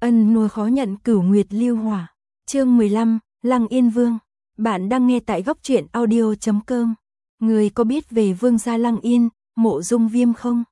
Ân nuôi khó nhận cửu nguyệt lưu hỏa. Chương 15, Lăng Yên Vương. Bạn đang nghe tại góc truyện audio.com. Người có biết về vương gia Lăng Yên, Mộ Dung Viêm không?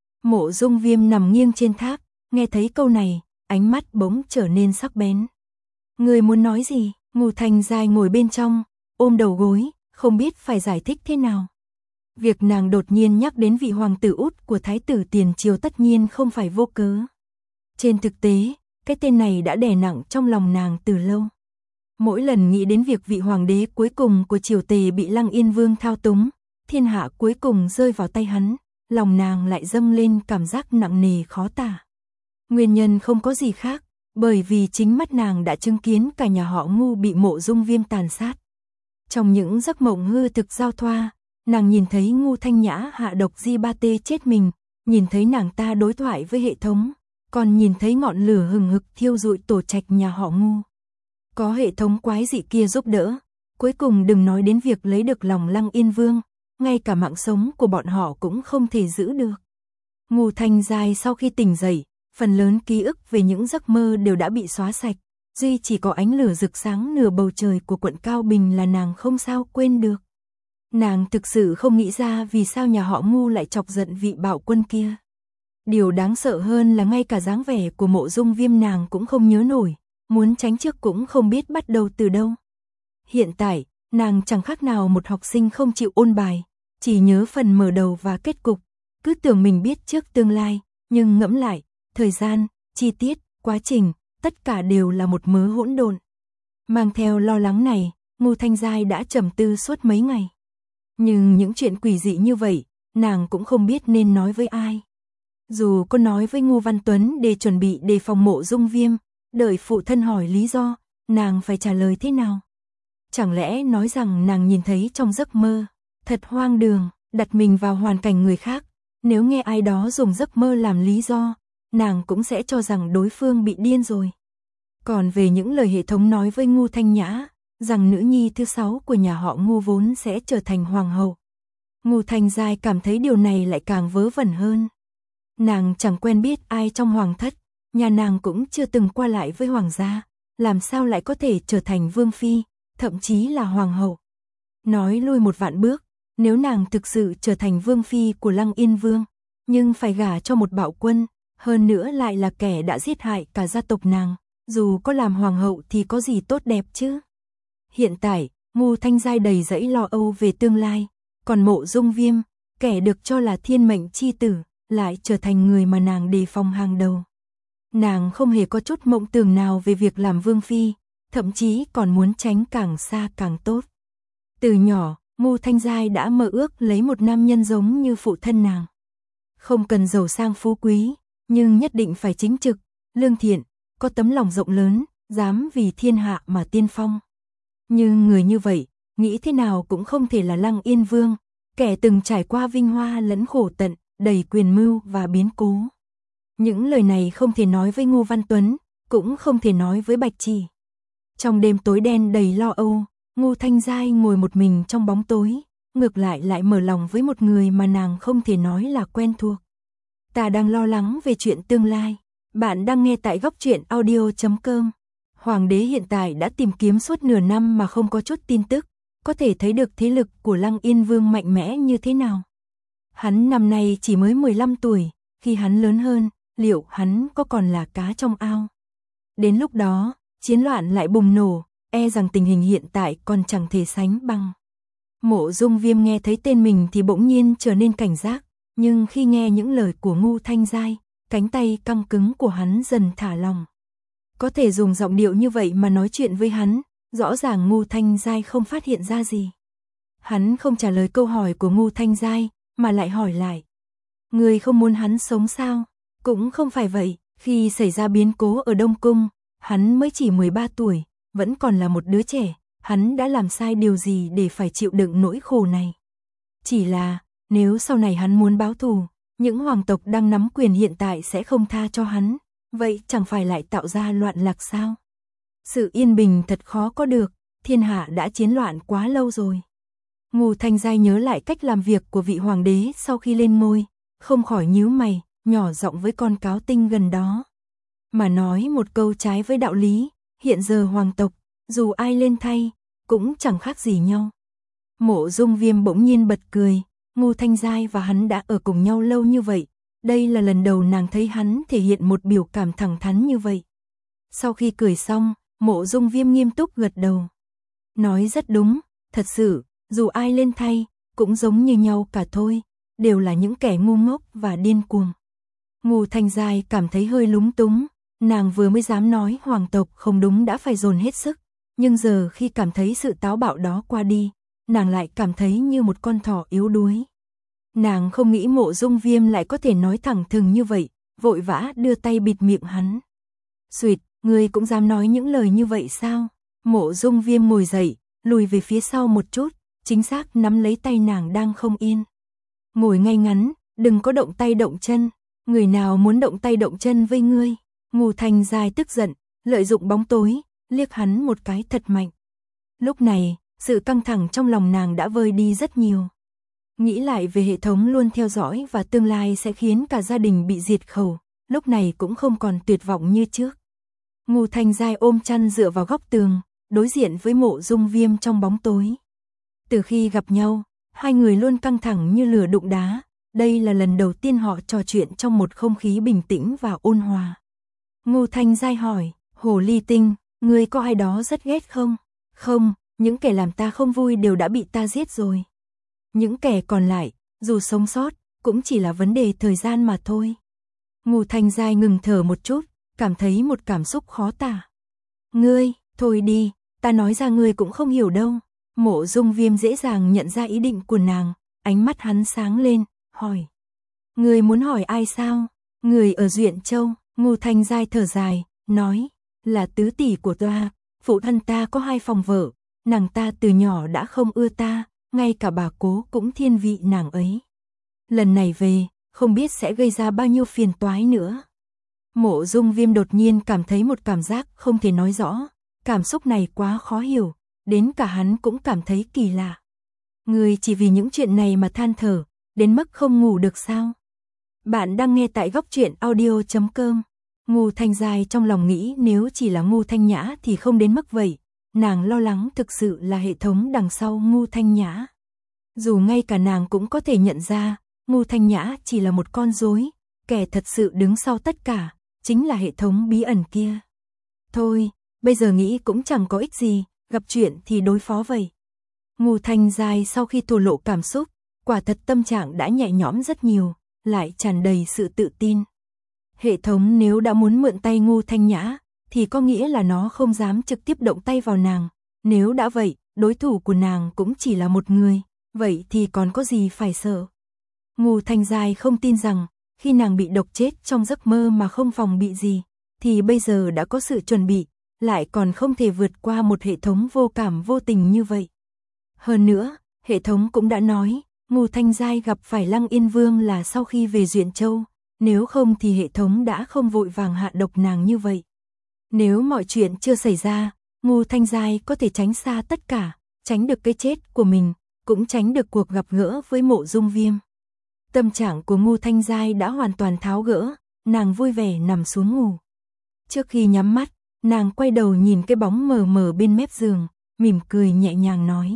Mộ Dung Viêm nằm nghiêng trên tháp, nghe thấy câu này, ánh mắt bỗng trở nên sắc bén. Người muốn nói gì? Ngô Thanh Giai ngồi bên trong, ôm đầu gối, không biết phải giải thích thế nào. Việc nàng đột nhiên nhắc đến vị hoàng tử út của thái tử tiền triều tất nhiên không phải vô cớ. Trên thực tế, cái tên này đã đè nặng trong lòng nàng từ lâu. Mỗi lần nghĩ đến việc vị hoàng đế cuối cùng của triều Tề bị Lăng Yên Vương thao túng, thiên hạ cuối cùng rơi vào tay hắn, lòng nàng lại dâng lên cảm giác nặng nề khó tả. Nguyên nhân không có gì khác, bởi vì chính mắt nàng đã chứng kiến cả nhà họ Ngu bị Mộ Dung Viêm tàn sát. Trong những giấc mộng hư thực giao thoa, nàng nhìn thấy Ngu Thanh Nhã hạ độc Di Ba Tê chết mình, nhìn thấy nàng ta đối thoại với hệ thống, còn nhìn thấy ngọn lửa hừng hực thiêu rụi tổ trạch nhà họ Ngu. Có hệ thống quái dị kia giúp đỡ, cuối cùng đừng nói đến việc lấy được lòng Lăng Yên Vương, ngay cả mạng sống của bọn họ cũng không thể giữ được. Ngô Thanh Giai sau khi tỉnh dậy, phần lớn ký ức về những giấc mơ đều đã bị xóa sạch, duy chỉ có ánh lửa rực sáng nửa bầu trời của quận Cao Bình là nàng không sao quên được. Nàng thực sự không nghĩ ra vì sao nhà họ Ngu lại chọc giận vị bạo quân kia. Điều đáng sợ hơn là ngay cả dáng vẻ của Mộ Dung Viêm nàng cũng không nhớ nổi, muốn tránh trước cũng không biết bắt đầu từ đâu. Hiện tại, nàng chẳng khác nào một học sinh không chịu ôn bài, chỉ nhớ phần mở đầu và kết cục, cứ tưởng mình biết trước tương lai, nhưng ngẫm lại, thời gian, chi tiết, quá trình, tất cả đều là một mớ hỗn độn. Mang theo lo lắng này, Ngô Thanh Giai đã trầm tư suốt mấy ngày. Nhưng những chuyện quỷ dị như vậy, nàng cũng không biết nên nói với ai. Dù có nói với Ngô Văn Tuấn để chuẩn bị đề phòng Mộ Dung Viêm, đợi phụ thân hỏi lý do, nàng phải trả lời thế nào? Chẳng lẽ nói rằng nàng nhìn thấy trong giấc mơ? Thật hoang đường, đặt mình vào hoàn cảnh người khác, nếu nghe ai đó dùng giấc mơ làm lý do, nàng cũng sẽ cho rằng đối phương bị điên rồi. Còn về những lời hệ thống nói với Ngô Thanh Nhã, rằng nữ nhi thứ 6 của nhà họ Ngô vốn sẽ trở thành hoàng hậu. Ngô Thanh Giai cảm thấy điều này lại càng vớ vẩn hơn. Nàng chẳng quen biết ai trong hoàng thất, nhà nàng cũng chưa từng qua lại với hoàng gia, làm sao lại có thể trở thành vương phi, thậm chí là hoàng hậu. Nói lui một vạn bước, nếu nàng thực sự trở thành vương phi của Lăng Yên Vương, nhưng phải gả cho một bạo quân, hơn nữa lại là kẻ đã giết hại cả gia tộc nàng, dù có làm hoàng hậu thì có gì tốt đẹp chứ. Hiện tại, Ngô Thanh Giai đầy dẫy lo âu về tương lai, còn Mộ Dung Viêm, kẻ được cho là thiên mệnh chi tử, lại trở thành người mà nàng đề phòng hàng đầu. Nàng không hề có chút mộng tưởng nào về việc làm vương phi, thậm chí còn muốn tránh càng xa càng tốt. Từ nhỏ, Ngô Thanh Giai đã mơ ước lấy một nam nhân giống như phụ thân nàng. Không cần giàu sang phú quý, nhưng nhất định phải chính trực, lương thiện, có tấm lòng rộng lớn, dám vì thiên hạ mà tiên phong. Nhưng người như vậy, nghĩ thế nào cũng không thể là Lăng Yên Vương, kẻ từng trải qua vinh hoa lẫn khổ tận, đầy quyền mưu và biến cố. Những lời này không thể nói với Ngô Văn Tuấn, cũng không thể nói với Bạch Chỉ. Trong đêm tối đen đầy lo âu, Ngô Thanh Giai ngồi một mình trong bóng tối, ngược lại mở lòng với một người mà nàng không thể nói là quen thuộc. Ta đang lo lắng về chuyện tương lai. Bạn đang nghe tại góc truyện audio.com. Hoàng đế hiện tại đã tìm kiếm suốt nửa năm mà không có chút tin tức, có thể thấy được thế lực của Lăng Yên Vương mạnh mẽ như thế nào. Hắn năm nay chỉ mới 15 tuổi, khi hắn lớn hơn, liệu hắn có còn là cá trong ao? Đến lúc đó, chiến loạn lại bùng nổ, e rằng tình hình hiện tại còn chẳng thể sánh bằng. Mộ Dung Viêm nghe thấy tên mình thì bỗng nhiên trở nên cảnh giác, nhưng khi nghe những lời của Ngô Thanh Giai, cánh tay căng cứng của hắn dần thả lỏng. Có thể dùng giọng điệu như vậy mà nói chuyện với hắn, rõ ràng Ngô Thanh Giai không phát hiện ra gì. Hắn không trả lời câu hỏi của Ngô Thanh Giai, mà lại hỏi lại. Người không muốn hắn sống sao? Cũng không phải vậy, khi xảy ra biến cố ở Đông Cung, hắn mới chỉ 13 tuổi, vẫn còn là một đứa trẻ, hắn đã làm sai điều gì để phải chịu đựng nỗi khổ này? Chỉ là, nếu sau này hắn muốn báo thù, những hoàng tộc đang nắm quyền hiện tại sẽ không tha cho hắn, vậy chẳng phải lại tạo ra loạn lạc sao? Sự yên bình thật khó có được, thiên hạ đã chiến loạn quá lâu rồi. Ngô Thanh Giai nhớ lại cách làm việc của vị hoàng đế sau khi lên ngôi, không khỏi nhíu mày, nhỏ giọng với con cáo tinh gần đó. mà nói một câu trái với đạo lý, hiện giờ hoàng tộc, dù ai lên thay, cũng chẳng khác gì nhau. Mộ Dung Viêm bỗng nhiên bật cười, Ngô Thanh Giai và hắn đã ở cùng nhau lâu như vậy, đây là lần đầu nàng thấy hắn thể hiện một biểu cảm thẳng thắn như vậy. Sau khi cười xong, Mộ Dung Viêm nghiêm túc gật đầu. Nói rất đúng, thật sự, dù ai lên thay, cũng giống như nhau cả thôi, đều là những kẻ ngu ngốc và điên cuồng. Ngô Thanh Giai cảm thấy hơi lúng túng, nàng vừa mới dám nói hoàng tộc không đúng đã phải dồn hết sức, nhưng giờ khi cảm thấy sự táo bạo đó qua đi, nàng lại cảm thấy như một con thỏ yếu đuối. Nàng không nghĩ Mộ Dung Viêm lại có thể nói thẳng thừng như vậy, vội vã đưa tay bịt miệng hắn. Xuyệt, ngươi cũng dám nói những lời như vậy sao? Mộ Dung Viêm ngồi dậy, lùi về phía sau một chút, chính xác nắm lấy tay nàng đang không yên. Ngồi ngay ngắn, đừng có động tay động chân, người nào muốn động tay động chân với ngươi? Ngô Thanh Giai tức giận, lợi dụng bóng tối, liếc hắn một cái thật mạnh. Lúc này, sự căng thẳng trong lòng nàng đã vơi đi rất nhiều. Nghĩ lại về hệ thống luôn theo dõi và tương lai sẽ khiến cả gia đình bị diệt khẩu, lúc này cũng không còn tuyệt vọng như trước. Ngô Thanh Giai ôm chăn dựa vào góc tường, đối diện với Mộ Dung Viêm trong bóng tối. Từ khi gặp nhau, hai người luôn căng thẳng như lửa đụng đá, đây là lần đầu tiên họ trò chuyện trong một không khí bình tĩnh và ôn hòa. Ngô Thanh Giai hỏi, Hồ Ly Tinh, ngươi có ai đó rất ghét không? Không, những kẻ làm ta không vui đều đã bị ta giết rồi. Những kẻ còn lại, dù sống sót, cũng chỉ là vấn đề thời gian mà thôi. Ngô Thanh Giai ngừng thở một chút, cảm thấy một cảm xúc khó tả. Ngươi, thôi đi, ta nói ra ngươi cũng không hiểu đâu. Mộ Dung Viêm dễ dàng nhận ra ý định của nàng, ánh mắt hắn sáng lên, hỏi. Ngươi muốn hỏi ai sao? Người ở Duyện Châu. Ngô Thanh Giai thở dài, nói, là tứ tỷ của ta, phụ thân ta có 2 phòng vợ, nàng ta từ nhỏ đã không ưa ta, ngay cả bà cố cũng thiên vị nàng ấy. Lần này về, không biết sẽ gây ra bao nhiêu phiền toái nữa. Mộ Dung Viêm đột nhiên cảm thấy một cảm giác không thể nói rõ, cảm xúc này quá khó hiểu, đến cả hắn cũng cảm thấy kỳ lạ. Người chỉ vì những chuyện này mà than thở, đến mức không ngủ được sao? Bạn đang nghe tại góc truyện audio.com. Ngô Thanh Giai trong lòng nghĩ nếu chỉ là Ngô Thanh Nhã thì không đến mức vậy, nàng lo lắng thực sự là hệ thống đằng sau Ngô Thanh Nhã. Dù ngay cả nàng cũng có thể nhận ra, Ngô Thanh Nhã chỉ là một con rối, kẻ thật sự đứng sau tất cả, chính là hệ thống bí ẩn kia. Thôi, bây giờ nghĩ cũng chẳng có ích gì, gặp chuyện thì đối phó vậy. Ngô Thanh Giai sau khi thổ lộ cảm xúc, quả thật tâm trạng đã nhẹ nhõm rất nhiều, lại tràn đầy sự tự tin. Hệ thống nếu đã muốn mượn tay Ngô Thanh Nhã, thì có nghĩa là nó không dám trực tiếp động tay vào nàng. Nếu đã vậy, đối thủ của nàng cũng chỉ là một người, vậy thì còn có gì phải sợ. Ngô Thanh Giai không tin rằng, khi nàng bị độc chết trong giấc mơ mà không phòng bị gì, thì bây giờ đã có sự chuẩn bị, lại còn không thể vượt qua một hệ thống vô cảm vô tình như vậy. Hơn nữa, hệ thống cũng đã nói, Ngô Thanh Giai gặp phải Lăng Yên Vương là sau khi về Duyện Châu, nếu không thì hệ thống đã không vội vàng hạ độc nàng như vậy. Nếu mọi chuyện chưa xảy ra, Ngô Thanh Giai có thể tránh xa tất cả, tránh được cái chết của mình, cũng tránh được cuộc gặp gỡ với Mộ Dung Viêm. Tâm trạng của Ngô Thanh Giai đã hoàn toàn tháo gỡ, nàng vui vẻ nằm xuống ngủ. Trước khi nhắm mắt, nàng quay đầu nhìn cái bóng mờ mờ bên mép giường, mỉm cười nhẹ nhàng nói.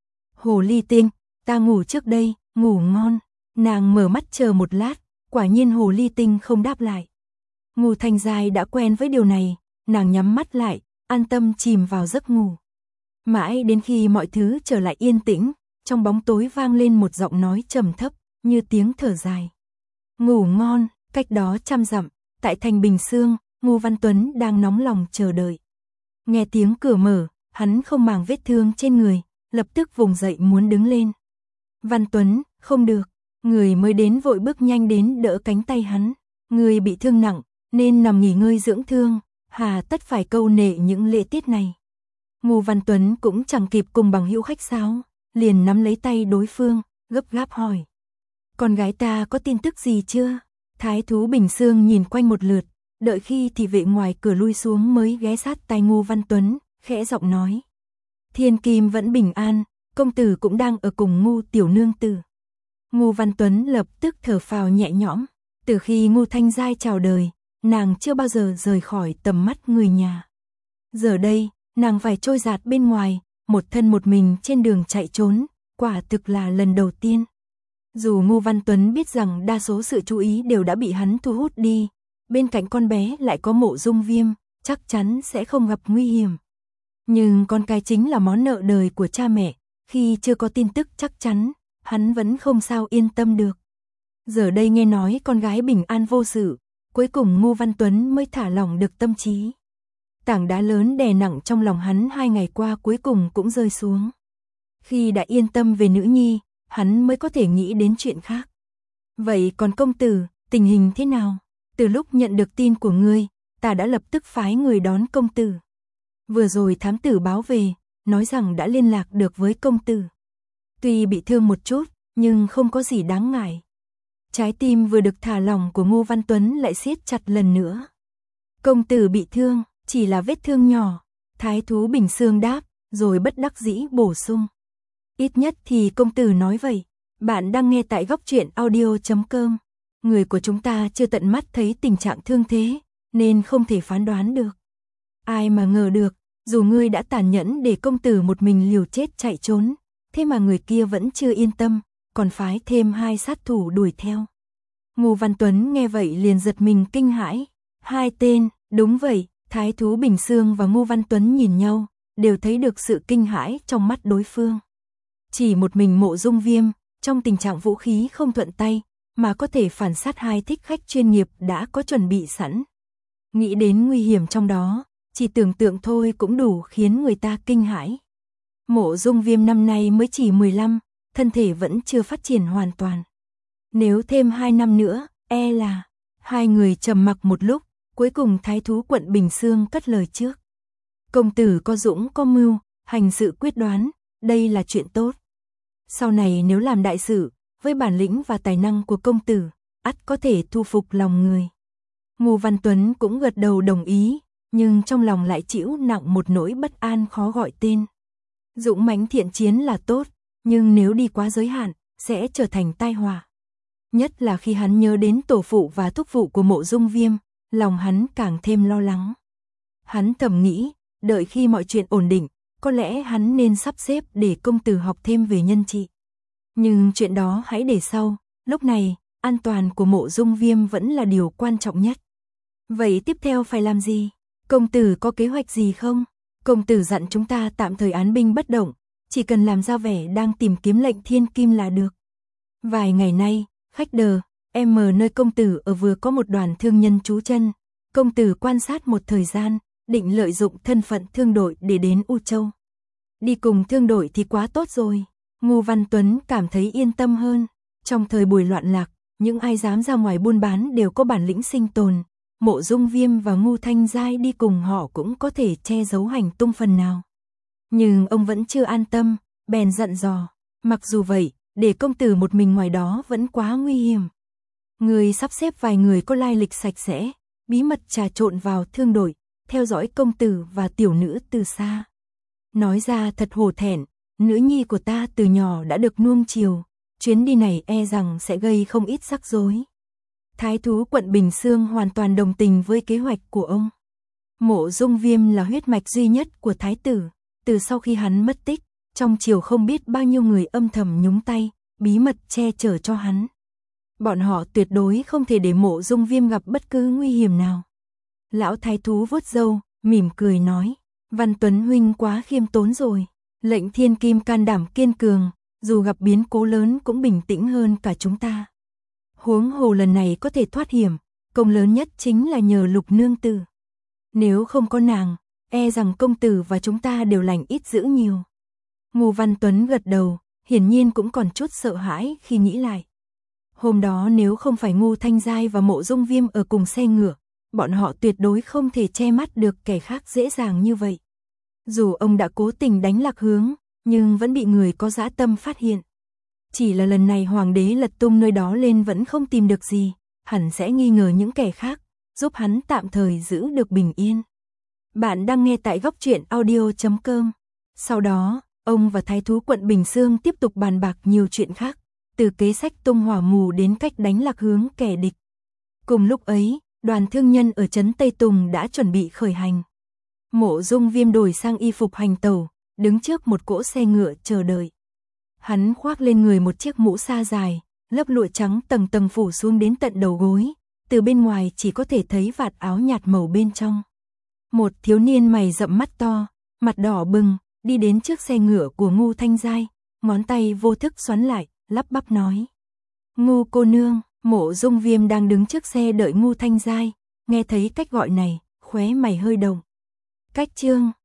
Hồ Ly Tinh, ta ngủ trước đây, ngủ ngon. Nàng mở mắt chờ một lát, quả nhiên Hồ Ly Tinh không đáp lại. Ngô Thanh Giai đã quen với điều này, nàng nhắm mắt lại, an tâm chìm vào giấc ngủ. Mãi đến khi mọi thứ trở lại yên tĩnh, trong bóng tối vang lên một giọng nói trầm thấp, như tiếng thở dài. Ngủ ngon, cách đó 100 dặm, tại thành Bình Sương, Ngô Văn Tuấn đang nóng lòng chờ đợi. Nghe tiếng cửa mở, hắn không màng vết thương trên người, lập tức vùng dậy muốn đứng lên. Văn Tuấn, không được, người mới đến vội bước nhanh đến đỡ cánh tay hắn. Người bị thương nặng, nên nằm nghỉ ngơi dưỡng thương, hà tất phải câu nệ những lễ tiết này. Ngô Văn Tuấn cũng chẳng kịp cùng bằng hữu khách sáo, liền nắm lấy tay đối phương, gấp gáp hỏi. Con gái ta có tin tức gì chưa? Thái thú Bình Sương nhìn quanh một lượt, đợi khi thị vệ ngoài cửa lui xuống mới ghé sát tai Ngô Văn Tuấn, khẽ giọng nói. Thiên Kim vẫn bình an, công tử cũng đang ở cùng Ngô tiểu nương tử. Ngô Văn Tuấn lập tức thở phào nhẹ nhõm, từ khi Ngô Thanh Giai chào đời, nàng chưa bao giờ rời khỏi tầm mắt người nhà. Giờ đây, nàng phải trôi dạt bên ngoài, một thân một mình trên đường chạy trốn, quả thực là lần đầu tiên. Dù Ngô Văn Tuấn biết rằng đa số sự chú ý đều đã bị hắn thu hút đi, bên cạnh con bé lại có Mộ Dung Viêm, chắc chắn sẽ không gặp nguy hiểm. Nhưng con cái chính là món nợ đời của cha mẹ, khi chưa có tin tức chắc chắn, hắn vẫn không sao yên tâm được. Giờ đây nghe nói con gái bình an vô sự, cuối cùng Ngô Văn Tuấn mới thả lỏng được tâm trí. Tảng đá lớn đè nặng trong lòng hắn 2 ngày qua cuối cùng cũng rơi xuống. Khi đã yên tâm về nữ nhi, hắn mới có thể nghĩ đến chuyện khác. Vậy còn công tử, tình hình thế nào? Từ lúc nhận được tin của ngươi, ta đã lập tức phái người đón công tử. Vừa rồi thám tử báo về, nói rằng đã liên lạc được với công tử. Tuy bị thương một chút, nhưng không có gì đáng ngại. Trái tim vừa được thả lỏng của Ngô Văn Tuấn lại siết chặt lần nữa. Công tử bị thương, chỉ là vết thương nhỏ. Thái thú Bình Sương đáp, rồi bất đắc dĩ bổ sung. Ít nhất thì công tử nói vậy. Bạn đang nghe tại Góc Truyện Audio.com. Người của chúng ta chưa tận mắt thấy tình trạng thương thế, nên không thể phán đoán được. Ai mà ngờ được, dù ngươi đã tàn nhẫn để công tử một mình liều chết chạy trốn, thế mà người kia vẫn chưa yên tâm, còn phái thêm 2 sát thủ đuổi theo. Ngô Văn Tuấn nghe vậy liền giật mình kinh hãi. 2 tên, đúng vậy, Thái thú Bình Sương và Ngô Văn Tuấn nhìn nhau, đều thấy được sự kinh hãi trong mắt đối phương. Chỉ một mình Mộ Dung Viêm, trong tình trạng vũ khí không thuận tay, mà có thể phản sát 2 thích khách chuyên nghiệp đã có chuẩn bị sẵn. Nghĩ đến nguy hiểm trong đó, chỉ tưởng tượng thôi cũng đủ khiến người ta kinh hãi. Mộ Dung Viêm năm nay mới chỉ 15, thân thể vẫn chưa phát triển hoàn toàn. Nếu thêm 2 năm nữa, e là... Hai người trầm mặc một lúc, cuối cùng Thái thú quận Bình Sương cất lời trước. Công tử có dũng có mưu, hành sự quyết đoán, đây là chuyện tốt. Sau này nếu làm đại sự, với bản lĩnh và tài năng của công tử, ắt có thể thu phục lòng người. Ngô Văn Tuấn cũng gật đầu đồng ý, nhưng trong lòng lại chịu nặng một nỗi bất an khó gọi tên. Dũng mãnh thiện chiến là tốt, nhưng nếu đi quá giới hạn, sẽ trở thành tai họa. Nhất là khi hắn nhớ đến tổ phụ và thúc phụ của Mộ Dung Viêm, lòng hắn càng thêm lo lắng. Hắn thầm nghĩ, đợi khi mọi chuyện ổn định, có lẽ hắn nên sắp xếp để công tử học thêm về nhân trị. Nhưng chuyện đó hãy để sau, lúc này, an toàn của Mộ Dung Viêm vẫn là điều quan trọng nhất. Vậy tiếp theo phải làm gì? Công tử có kế hoạch gì không? Công tử dặn chúng ta tạm thời án binh bất động, chỉ cần làm ra vẻ đang tìm kiếm lệnh thiên kim là được. Vài ngày nay, khách đờ, nơi công tử ở vừa có một đoàn thương nhân trú chân. Công tử quan sát một thời gian, định lợi dụng thân phận thương đội để đến U Châu. Đi cùng thương đội thì quá tốt rồi. Ngô Văn Tuấn cảm thấy yên tâm hơn. Trong thời buổi loạn lạc, những ai dám ra ngoài buôn bán đều có bản lĩnh sinh tồn. Mộ Dung Viêm và Ngô Thanh Giai đi cùng họ cũng có thể che giấu hành tung phần nào. Nhưng ông vẫn chưa an tâm, bèn dặn dò. Mặc dù vậy, để công tử một mình ngoài đó vẫn quá nguy hiểm. Người sắp xếp vài người có lai lịch sạch sẽ, bí mật trà trộn vào thương đội, theo dõi công tử và tiểu nữ từ xa. Nói ra thật hổ thẹn, nữ nhi của ta từ nhỏ đã được nuông chiều, chuyến đi này e rằng sẽ gây không ít rắc rối. Thái thú quận Bình Sương hoàn toàn đồng tình với kế hoạch của ông. Mộ Dung Viêm là huyết mạch duy nhất của thái tử, từ sau khi hắn mất tích, trong triều không biết bao nhiêu người âm thầm nhúng tay, bí mật che chở cho hắn. Bọn họ tuyệt đối không thể để Mộ Dung Viêm gặp bất cứ nguy hiểm nào. Lão thái thú vuốt râu, mỉm cười nói, Văn Tuấn huynh quá khiêm tốn rồi. Lệnh thiên kim can đảm kiên cường, dù gặp biến cố lớn cũng bình tĩnh hơn cả chúng ta. Huống hồ lần này có thể thoát hiểm, công lớn nhất chính là nhờ Lục nương tử. Nếu không có nàng, e rằng công tử và chúng ta đều lành ít dữ nhiều. Ngô Văn Tuấn gật đầu, hiển nhiên cũng còn chút sợ hãi khi nghĩ lại. Hôm đó nếu không phải Ngô Thanh Giai và Mộ Dung Viêm ở cùng xe ngựa, bọn họ tuyệt đối không thể che mắt được kẻ khác dễ dàng như vậy. Dù ông đã cố tình đánh lạc hướng, nhưng vẫn bị người có dã tâm phát hiện. Chỉ là lần này hoàng đế lật tung nơi đó lên vẫn không tìm được gì, hẳn sẽ nghi ngờ những kẻ khác, giúp hắn tạm thời giữ được bình yên. Bạn đang nghe tại Góc Truyện Audio.com. Sau đó, ông và thái thú quận Bình Sương tiếp tục bàn bạc nhiều chuyện khác, từ kế sách tung hỏa mù đến cách đánh lạc hướng kẻ địch. Cùng lúc ấy, đoàn thương nhân ở trấn Tây Tùng đã chuẩn bị khởi hành. Mộ Dung Viêm đổi sang y phục hành tẩu, đứng trước một cỗ xe ngựa chờ đợi. Hắn khoác lên người một chiếc mũ sa dài, lớp lụa trắng tầng tầng phủ xuống đến tận đầu gối, từ bên ngoài chỉ có thể thấy vạt áo nhạt màu bên trong. Một thiếu niên mày rậm mắt to, mặt đỏ bừng, đi đến trước xe ngựa của Ngưu Thanh Giai, ngón tay vô thức xoắn lại, lắp bắp nói. Ngưu cô nương. Mộ Dung Viêm đang đứng trước xe đợi Ngưu Thanh Giai, nghe thấy cách gọi này, khóe mày hơi động. Cách chương